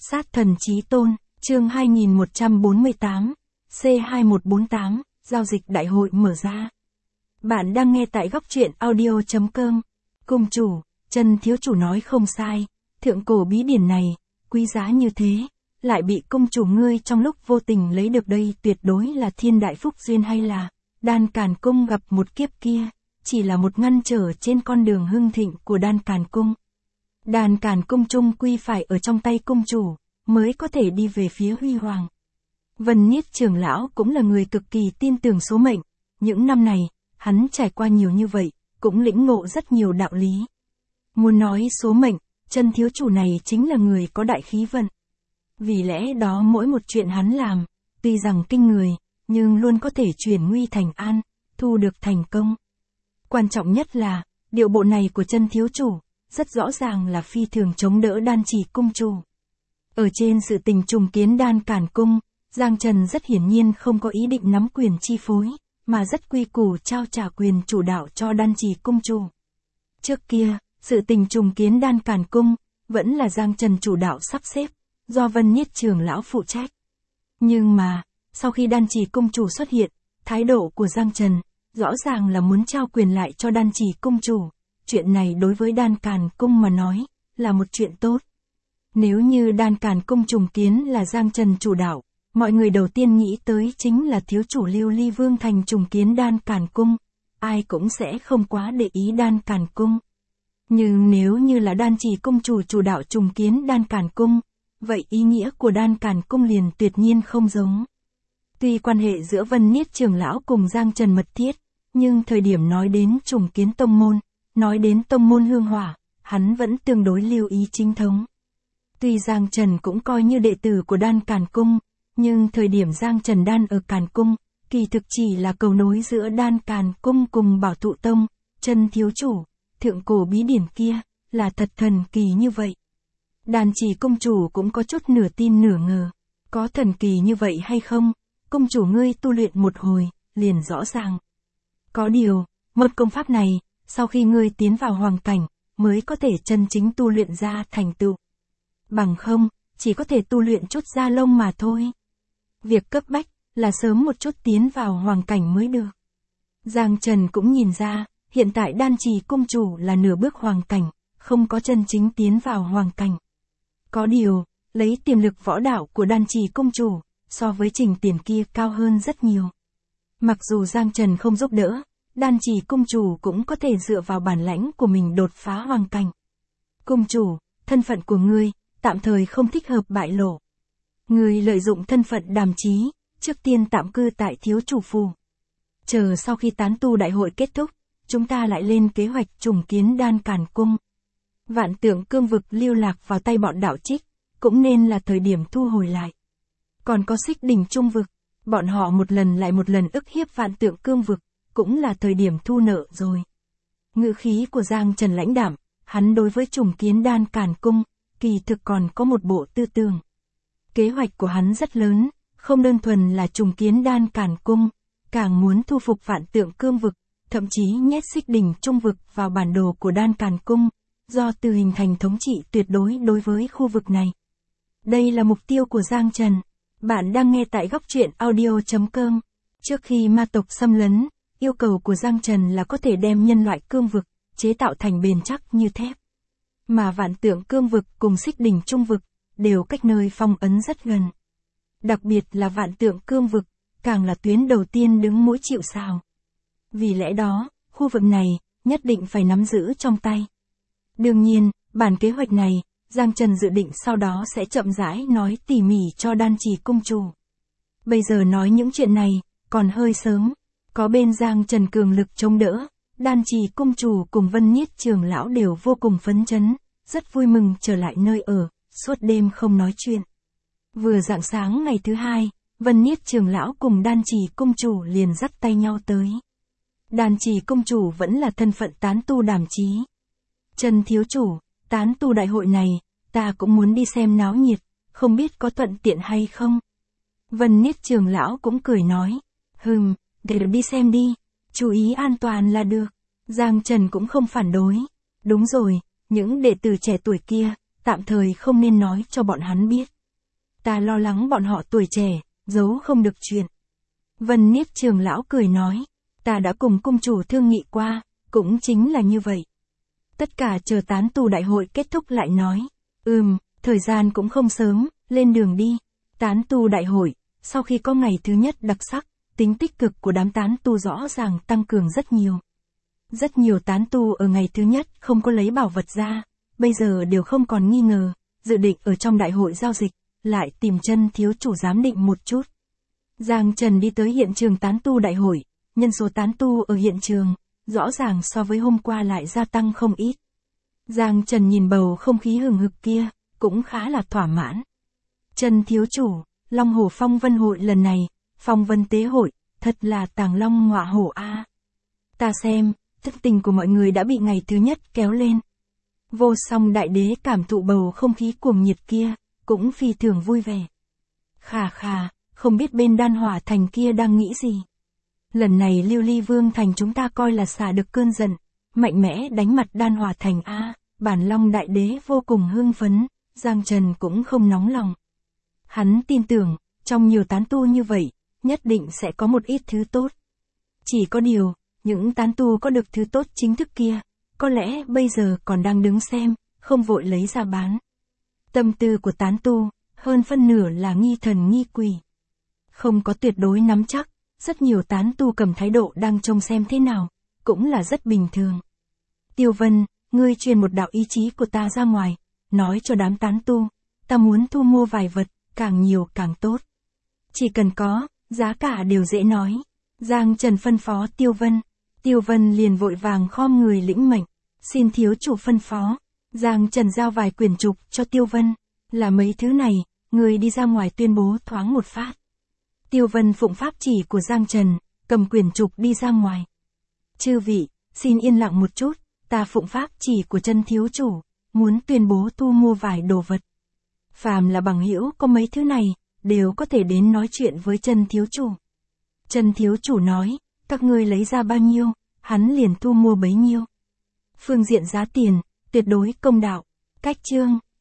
Sát thần chí tôn, chương 2148, C2148, giao dịch đại hội mở ra. Bạn đang nghe tại góc truyện audio.com. Cung chủ, Trần thiếu chủ nói không sai, thượng cổ bí điển này, quý giá như thế, lại bị cung chủ ngươi trong lúc vô tình lấy được đây tuyệt đối là thiên đại phúc duyên hay là, Đan Càn Cung gặp một kiếp kia, chỉ là một ngăn trở trên con đường hưng thịnh của Đan Càn Cung. Đan Càn Cung chung quy phải ở trong tay cung chủ, mới có thể đi về phía huy hoàng. Vân Niết trưởng lão cũng là người cực kỳ tin tưởng số mệnh, những năm này, hắn trải qua nhiều như vậy, cũng lĩnh ngộ rất nhiều đạo lý. Muốn nói số mệnh, Trần thiếu chủ này chính là người có đại khí vận. Vì lẽ đó mỗi một chuyện hắn làm, tuy rằng kinh người, nhưng luôn có thể chuyển nguy thành an, thu được thành công. Quan trọng nhất là, điệu bộ này của Trần thiếu chủ, rất rõ ràng là phi thường chống đỡ Đan Chỉ cung chủ. Ở trên sự tình trùng kiến Đan Càn Cung, Giang Trần rất hiển nhiên không có ý định nắm quyền chi phối, mà rất quy củ trao trả quyền chủ đạo cho Đan Chỉ cung chủ. Trước kia, sự tình trùng kiến Đan Càn Cung, vẫn là Giang Trần chủ đạo sắp xếp, do Vân Niết trưởng lão phụ trách. Nhưng mà, sau khi Đan Chỉ cung chủ xuất hiện, thái độ của Giang Trần, rõ ràng là muốn trao quyền lại cho Đan Chỉ cung chủ. Chuyện này đối với Đan Càn Cung mà nói, là một chuyện tốt. Nếu như Đan Càn Cung trùng kiến là Giang Trần chủ đạo, mọi người đầu tiên nghĩ tới chính là thiếu chủ Lưu Ly Vương Thành trùng kiến Đan Càn Cung, ai cũng sẽ không quá để ý Đan Càn Cung. Nhưng nếu như là Đan Chỉ cung chủ chủ đạo trùng kiến Đan Càn Cung, vậy ý nghĩa của Đan Càn Cung liền tuyệt nhiên không giống. Tuy quan hệ giữa Vân Niết trưởng lão cùng Giang Trần mật thiết, nhưng thời điểm nói đến trùng kiến tông môn, nói đến tông môn hương hỏa, hắn vẫn tương đối lưu ý chính thống. Tuy Giang Trần cũng coi như đệ tử của Đan Càn Cung, nhưng thời điểm Giang Trần đan ở Càn Cung, kỳ thực chỉ là cầu nối giữa Đan Càn Cung cùng Bảo Thụ Tông, Trần thiếu chủ, thượng cổ bí điển kia, là thật thần kỳ như vậy. Đan Chỉ cung chủ cũng có chút nửa tin nửa ngờ, có thần kỳ như vậy hay không, cung chủ ngươi tu luyện một hồi, liền rõ ràng. Có điều, một công pháp này, sau khi ngươi tiến vào hoàng cảnh, mới có thể chân chính tu luyện ra thành tựu. Bằng không, chỉ có thể tu luyện chút da lông mà thôi. Việc cấp bách, là sớm một chút tiến vào hoàng cảnh mới được. Giang Trần cũng nhìn ra, hiện tại Đan Chỉ cung chủ là nửa bước hoàng cảnh, không có chân chính tiến vào hoàng cảnh. Có điều, lấy tiềm lực võ đạo của Đan Chỉ cung chủ, so với Trình Tiền kia cao hơn rất nhiều. Mặc dù Giang Trần không giúp đỡ, Đan Chỉ cung chủ cũng có thể dựa vào bản lãnh của mình đột phá hoàng cảnh. Cung chủ, thân phận của ngươi, tạm thời không thích hợp bại lộ. Ngươi lợi dụng thân phận đàm chí, trước tiên tạm cư tại thiếu chủ phủ. Chờ sau khi tán tu đại hội kết thúc, chúng ta lại lên kế hoạch trùng kiến Đan Càn Cung. Vạn Tượng Cương vực lưu lạc vào tay bọn đạo trích, cũng nên là thời điểm thu hồi lại. Còn có Xích Đỉnh Trung vực, bọn họ một lần lại một lần ức hiếp Vạn Tượng Cương vực, cũng là thời điểm thu nợ rồi. Ngữ khí của Giang Trần lãnh đạm, hắn đối với trùng kiến Đan Càn Cung, kỳ thực còn có một bộ tư tưởng. Kế hoạch của hắn rất lớn, không đơn thuần là trùng kiến Đan Càn Cung, càng muốn thu phục Vạn Tượng Cương vực, thậm chí nhét Xích Đỉnh Trung vực vào bản đồ của Đan Càn Cung, do từ hình thành thống trị tuyệt đối đối với khu vực này. Đây là mục tiêu của Giang Trần. Bạn đang nghe tại góc truyện audio.com. Trước khi ma tộc xâm lấn, yêu cầu của Giang Trần là có thể đem nhân loại cương vực, chế tạo thành bền chắc như thép. Mà Vạn Tượng Cương vực cùng Xích Đỉnh Trung vực, đều cách nơi phong ấn rất gần. Đặc biệt là Vạn Tượng Cương vực, càng là tuyến đầu tiên đứng mũi chịu sào. Vì lẽ đó, khu vực này, nhất định phải nắm giữ trong tay. Đương nhiên, bản kế hoạch này, Giang Trần dự định sau đó sẽ chậm rãi nói tỉ mỉ cho Đan Chỉ cung chủ. Bây giờ nói những chuyện này, còn hơi sớm. Có bên Giang Trần cường lực chống đỡ, Đan Chỉ cung chủ cùng Vân Niết trưởng lão đều vô cùng phấn chấn, rất vui mừng trở lại nơi ở, suốt đêm không nói chuyện. Vừa rạng sáng ngày thứ hai, Vân Niết trưởng lão cùng Đan Chỉ cung chủ liền dắt tay nhau tới. Đan Chỉ cung chủ vẫn là thân phận tán tu đàm chí. Trần thiếu chủ, tán tu đại hội này, ta cũng muốn đi xem náo nhiệt, không biết có thuận tiện hay không. Vân Niết trưởng lão cũng cười nói, để đi xem đi, chú ý an toàn là được. Giang Trần cũng không phản đối. Đúng rồi, những đệ tử trẻ tuổi kia, tạm thời không nên nói cho bọn hắn biết. Ta lo lắng bọn họ tuổi trẻ, giấu không được chuyện. Vân Niếp trưởng lão cười nói, ta đã cùng cung chủ thương nghị qua, cũng chính là như vậy. Tất cả chờ tán tu đại hội kết thúc lại nói, thời gian cũng không sớm, lên đường đi. Tán tu đại hội, sau khi có ngày thứ nhất đặc sắc, tính tích cực của đám tán tu rõ ràng tăng cường rất nhiều. Rất nhiều tán tu ở ngày thứ nhất không có lấy bảo vật ra, bây giờ đều không còn nghi ngờ, dự định ở trong đại hội giao dịch, lại tìm chân thiếu chủ giám định một chút. Giang Trần đi tới hiện trường tán tu đại hội, nhân số tán tu ở hiện trường, rõ ràng so với hôm qua lại gia tăng không ít. Giang Trần nhìn bầu không khí hừng hực kia, cũng khá là thỏa mãn. Trần thiếu chủ, Long Hổ Phong Vân hội lần này, Phong Vân tế hội, thật là tàng long ngọa hổ a. Ta xem, thức tình của mọi người đã bị ngày thứ nhất kéo lên. Vô Song đại đế cảm thụ bầu không khí cuồng nhiệt kia, cũng phi thường vui vẻ. Khà khà, không biết bên Đan Hỏa Thành kia đang nghĩ gì. Lần này Lưu Ly Vương Thành chúng ta coi là xả được cơn giận, mạnh mẽ đánh mặt Đan Hỏa Thành a. Bản Long đại đế vô cùng hưng phấn, Giang Trần cũng không nóng lòng. Hắn tin tưởng, trong nhiều tán tu như vậy, nhất định sẽ có một ít thứ tốt. Chỉ có điều, những tán tu có được thứ tốt chính thức kia, có lẽ bây giờ còn đang đứng xem, không vội lấy ra bán. Tâm tư của tán tu, hơn phân nửa là nghi thần nghi quỷ. Không có tuyệt đối nắm chắc, rất nhiều tán tu cầm thái độ đang trông xem thế nào, cũng là rất bình thường. Tiêu Vân, ngươi truyền một đạo ý chí của ta ra ngoài, nói cho đám tán tu, ta muốn thu mua vài vật, càng nhiều càng tốt. Chỉ cần có, giá cả đều dễ nói. Giang Trần phân phó Tiêu Vân liền vội vàng khom người lĩnh mệnh, xin thiếu chủ phân phó. Giang Trần giao vài quyển trục cho Tiêu Vân, là mấy thứ này, người đi ra ngoài tuyên bố thoáng một phát. Tiêu Vân phụng pháp chỉ của Giang Trần, cầm quyển trục đi ra ngoài. Chư vị, xin yên lặng một chút, ta phụng pháp chỉ của chân thiếu chủ, muốn tuyên bố thu mua vài đồ vật. Phàm là bằng hữu có mấy thứ này, đều có thể đến nói chuyện với chân thiếu chủ. Chân thiếu chủ nói, các ngươi lấy ra bao nhiêu, hắn liền thu mua bấy nhiêu. Phương diện giá tiền, tuyệt đối công đạo. Cách chương